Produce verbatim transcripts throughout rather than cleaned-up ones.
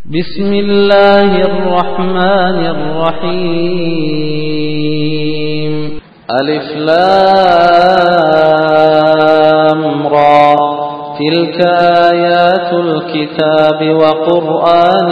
بسم الله الرحمن الرحيم. ألف لام را، تلك آيات الكتاب وقرآن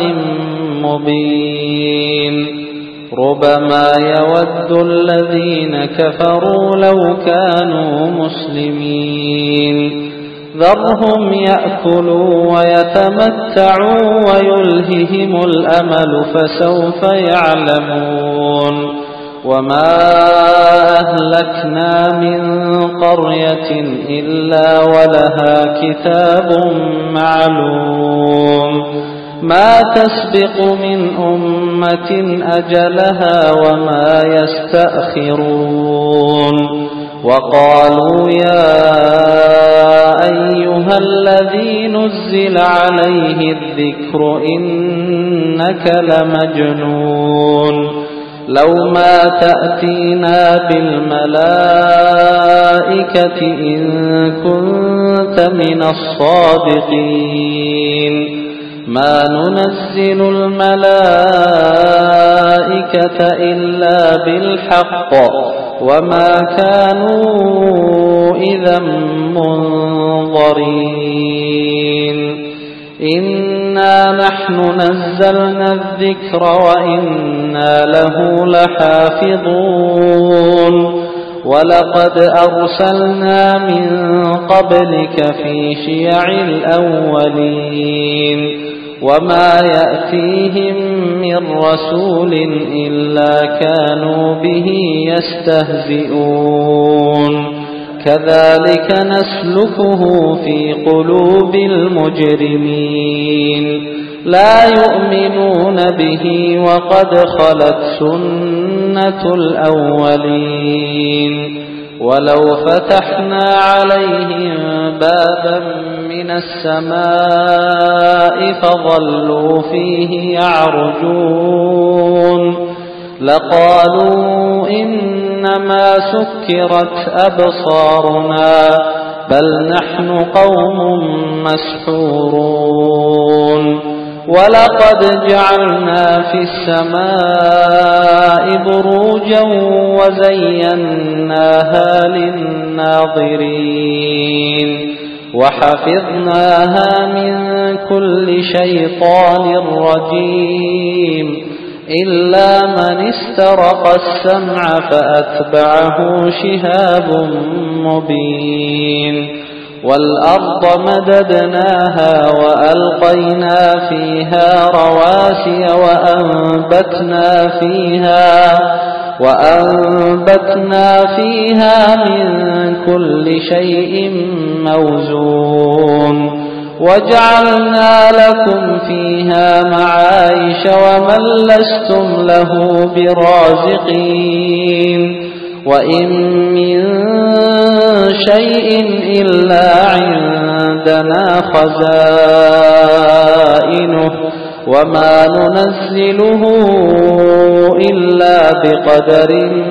مبين. ربما يود الذين كفروا لو كانوا مسلمين. ذرهم يأكلوا ويتمتعوا ويلههم الأمل فسوف يعلمون. وما أهلكنا من قرية إلا ولها كتاب معلوم. ما تسبق من أمة أجلها وما يستأخرون. وقالوا يا أيها الذي نزل عليه الذكر إنك لمجنون. لو ما تأتينا بالملائكة إن كنت من الصادقين. ما ننزل الملائكة إلا بالحق وما كانوا إذا منظرين. إنا نحن نزلنا الذكر وإنا له لحافظون. ولقد أرسلنا من قبلك في شيع الأولين وما يأتيهم من رسول إلا كانوا به يستهزئون. كذلك نسلكه في قلوب المجرمين. لا يؤمنون به وقد خلت سنة الأولين. ولو فتحنا عليهم بابا من السماء فظلوا فيه يعرجون لقالوا إنما سكرت أبصارنا بل نحن قوم مسحورون. ولقد جعلنا في السماء بروجا وزيناها للناظرين وحفظناها من كل شيطان رجيم إلا من استرق السمع فأتبعه شهاب مبين. والأرض مددناها وألقينا فيها رواسي وأنبتنا فيها وأنبتنا فيها من كل شيء موزون. وجعلنا لكم فيها معايش ومن لستم له برازقين. وإن من شيء إلا عندنا خزائنه وما ننزله إلا بقدر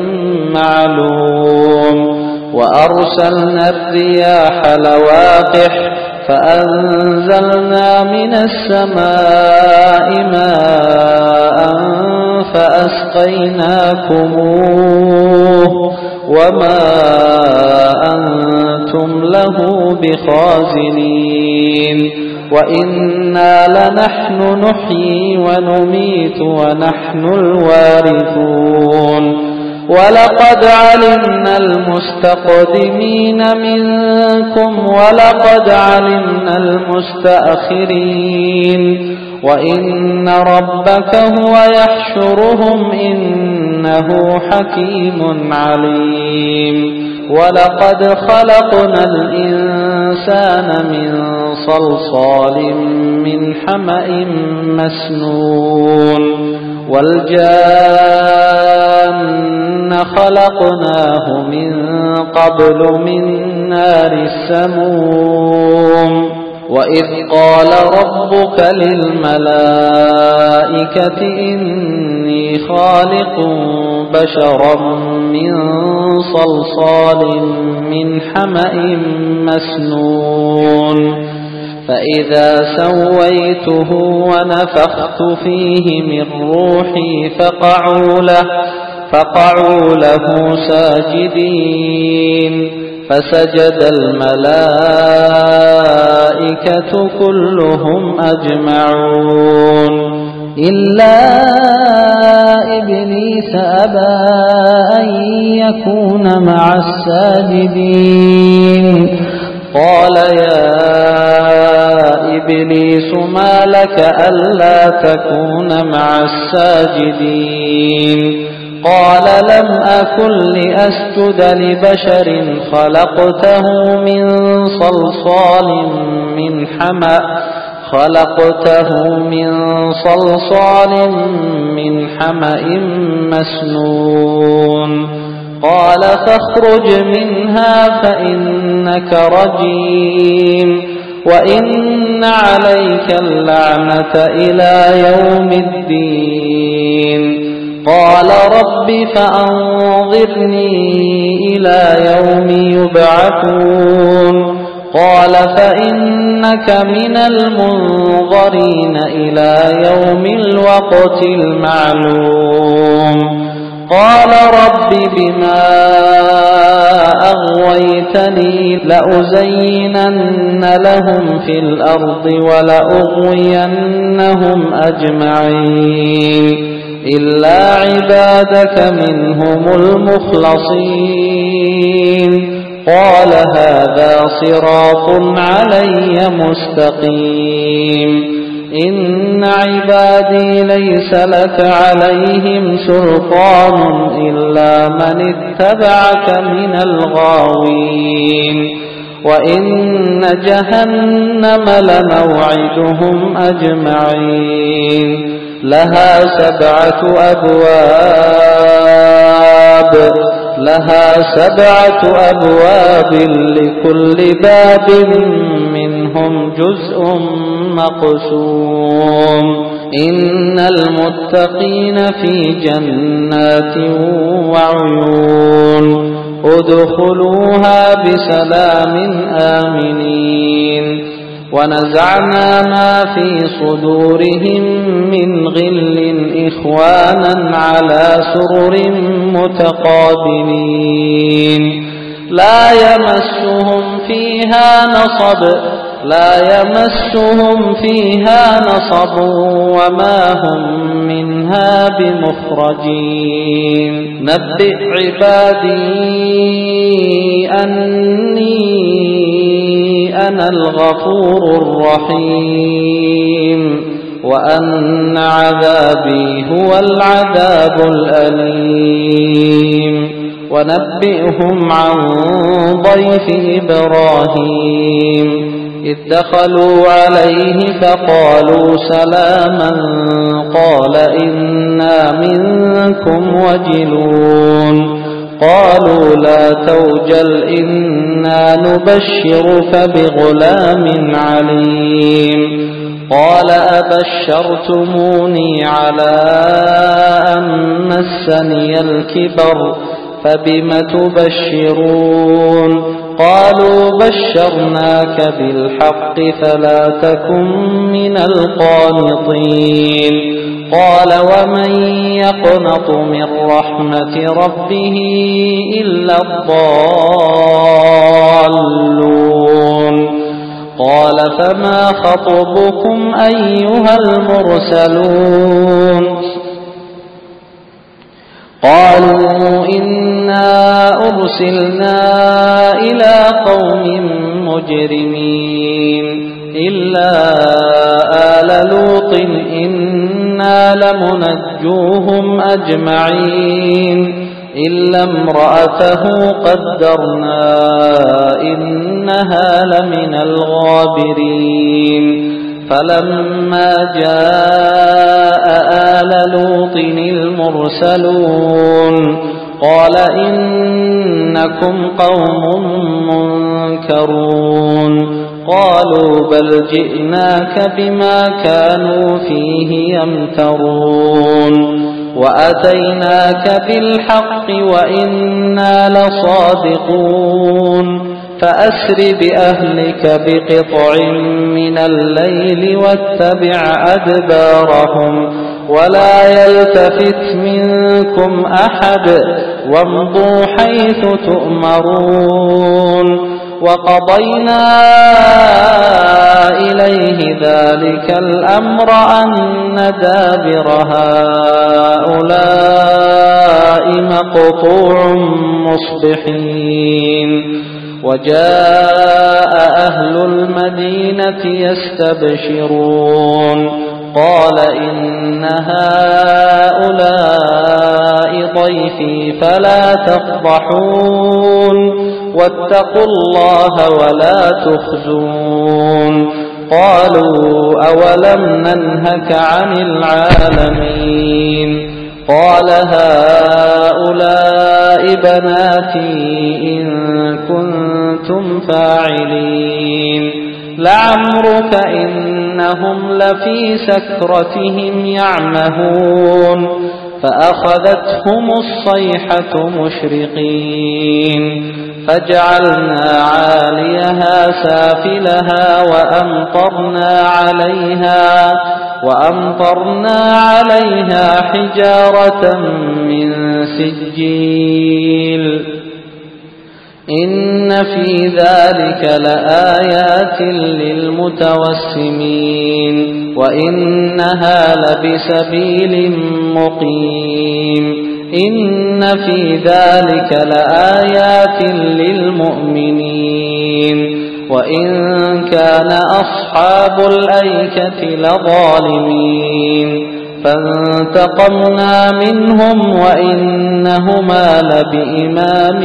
معلوم. وأرسلنا الرياح لواقح فأنزلنا من السماء ماء فأسقيناكموه وما أنتم له بخازنين. وإنا لنحن نحيي ونميت ونحن الوارثون. ولقد علمنا المستقدمين منكم ولقد علمنا المستأخرين. وإن ربك هو يحشرهم إنه حكيم عليم. ولقد خلقنا الإنسان من صلصال من حمأ مسنون. والجان خلقناه من قبل من نار السموم. وإذ قال ربك للملائكة إني خالق بشرا من صلصال من حمأ مسنون. فإذا سويته ونفخت فيه من روحي فقعوا له, فقعوا له ساجدين فسجد الملائكة كلهم أجمعون إلا إبليس أبى أن يكون مع الساجدين قال يا إبليس ما لك ألا تكون مع الساجدين قال لم أكن لأسجد لبشر خلقته من صلصال من حمأ خلقته من صلصال من حمأ مسنون قال فاخرج منها فإنك رجيم وإن عليك اللعنة إلى يوم الدين قال رب فأنظرني إلى يوم يبعثون قال فإنك من المنظرين إلى يوم الوقت المعلوم قال رب بما أغويتني لأزينن لهم في الأرض ولأغوينهم أجمعين إلا عبادك منهم المخلصين قال هذا صراط علي مستقيم إن عبادي ليس لك عليهم سلطان إلا من اتبعك من الغاوين وإن جهنم لموعدهم أجمعين لها سبعة أبواب لها سبعة أبواب لكل باب منهم جزء مقسوم إن المتقين في جنات وعيون ادخلوها بسلام آمنين ونزعنا ما في صدورهم من غل إخوانا على سرر متقابلين لا يمسهم فيها نصب لا يمسهم فيها نصب وما هم منها بمخرجين نبئ عبادي أني أنا الغفور الرحيم وأن عذابي هو العذاب الأليم ونبئهم عن ضيف إبراهيم إذ دخلوا عليه فقالوا سلاما قال إنا منكم وجلون قالوا لا توجل إنا نبشرك بغلام عليم قال أبشرتموني على أن مسني الكبر فبم تبشرون قالوا بشرناك بالحق فلا تكن من القانطين قال ومن يقنط من رحمة ربه إلا الضالون قال فما خطبكم أيها المرسلون قالوا إنا أرسلنا إلى قوم مجرمين إلا آل لوط إنا لمنجوهم أجمعين إلا امرأته قدرنا إنها لمن الغابرين فلما جاء آل لوط المرسلون قال إنكم قوم منكرون قالوا بل جئناك بما كانوا فيه يمترون وأتيناك بالحق وإنا لصادقون فأسر بأهلك بقطع من الليل واتبع أدبارهم ولا يلتفت منكم أحد وامضوا حيث تؤمرون وقضينا إليه ذلك الأمر أن دابر هؤلاء مقطوع مصبحين وجاء أهل المدينة يستبشرون قال إن هؤلاء ضيفي فلا تفضحون واتقوا الله ولا تخزون قالوا أولم ننهك عن العالمين قال هؤلاء بناتي إن كنتم فاعلين لعمرك إنهم لفي سكرتهم يعمهون فأخذتهم الصيحة مشرقين فجعلنا عاليها سافلها وأمطرنا عليها وأمطرنا عليها حجارة من سجيل إن في ذلك لآيات للمتوسمين وإنها لبسبيل مقيم إن في ذلك لآيات للمؤمنين وإن كان أصحاب الأيكة لظالمين فانتقمنا منهم وإنهما لبإمام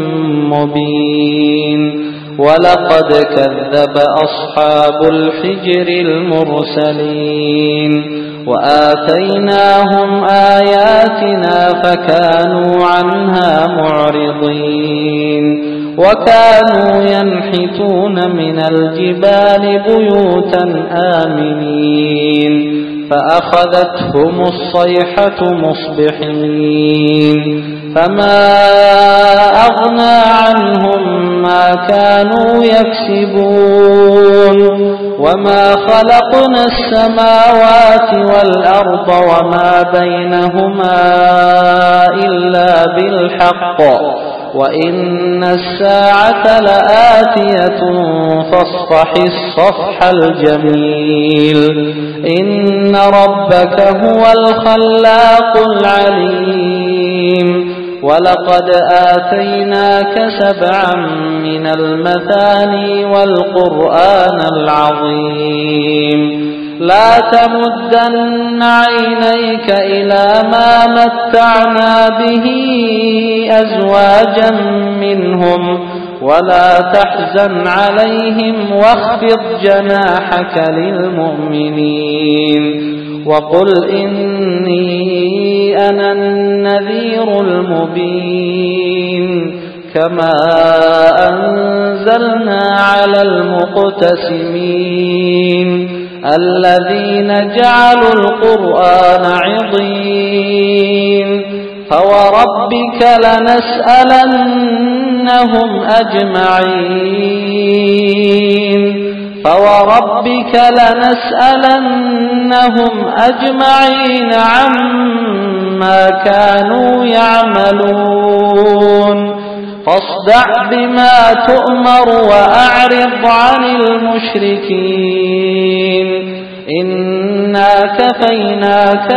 مبين ولقد كذب أصحاب الحجر المرسلين وآتيناهم آياتنا فكانوا عنها معرضين وكانوا ينحتون من الجبال بيوتا آمنين فأخذتهم الصيحة مصبحين فما أغنى عنهم ما كانوا يكسبون وما خلقنا السماوات والأرض وما بينهما إلا بالحق وإن الساعة لآتية فاصفح الصفح الجميل إن ربك هو الخلاق العليم ولقد آتيناك سبعا من المثاني والقرآن العظيم لا تمدن عينيك إلى ما متعنا به أزواجا منهم ولا تحزن عليهم واخفض جناحك للمؤمنين وقل إني أنا النذير المبين كما أنزلنا على المقتسمين الذين جعلوا القرآن عضين فوربك لنسألنهم أجمعين فوربك لنسألنهم أجمعين عما كانوا يعملون فاصدع بما تؤمر وأعرض عن المشركين إنا كفيناك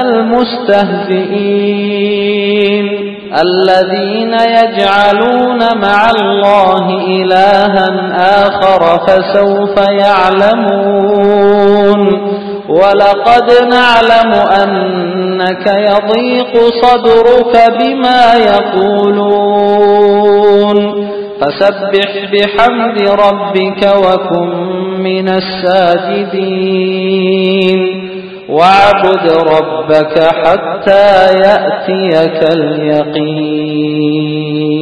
المستهزئين الذين يجعلون مع الله إلها آخر فسوف يعلمون ولقد نعلم أنك يضيق صدرك بما يقولون فسبح بحمد ربك وكن من الساجدين واعبد ربك حتى يأتيك اليقين.